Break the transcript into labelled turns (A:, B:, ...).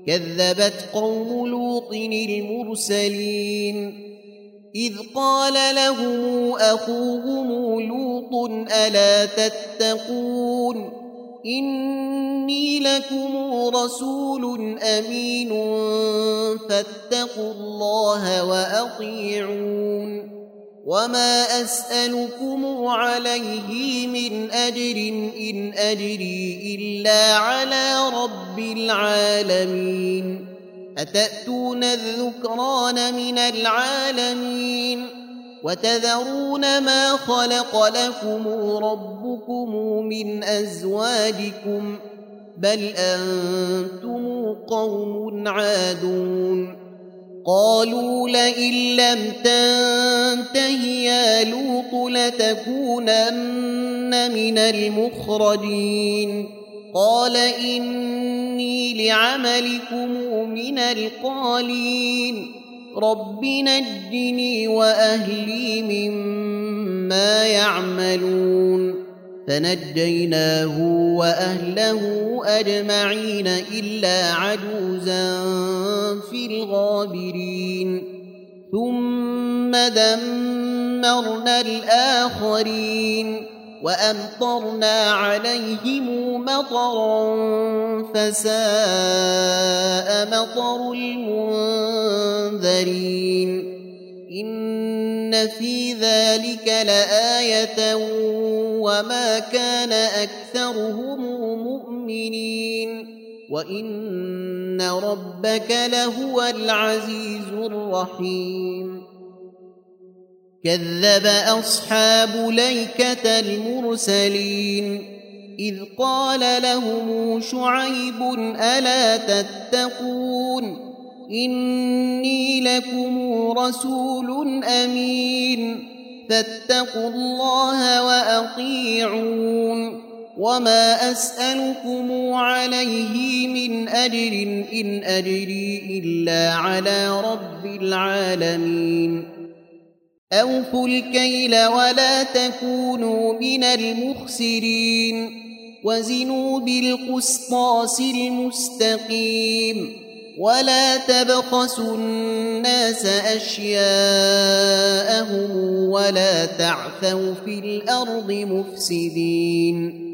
A: كذبت قوم لوط المرسلين إذ قال لهم أخوهم لوط ألا تتقون إني لكم رسول أمين فاتقوا الله وأطيعون وما أسألكم عليه من أجر إن أجري إلا على رب العالمين أتأتون الذكران من العالمين وتذرون ما خلق لكم ربكم من أزواجكم بل أنتم قوم عادون قالوا لئن لم تنته يا لوط لتكونن من المخرجين قال إني لعملكم من القالين رب نجني وأهلي مما يعملون فنجيناه وأهله أجمعين إلا عجوزا في الغابرين ثم دمرنا الآخرين وأمطرنا عليهم مطرا فساء مطر المنذرين إن في ذلك لآية وما كان أكثرهم مؤمنين وإن ربك لهو العزيز الرحيم كذب أصحاب ليكة المرسلين إذ قال لهم شعيب ألا تتقون إني لكم رسول أمين فاتقوا الله وأطيعون وما أسألكم عليه من أجر إن أجري إلا على رب العالمين أوفوا الكيل ولا تكونوا من المخسرين وزنوا بالقسطاس المستقيم ولا تبخسوا الناس أشياءهم ولا تعثوا في الأرض مفسدين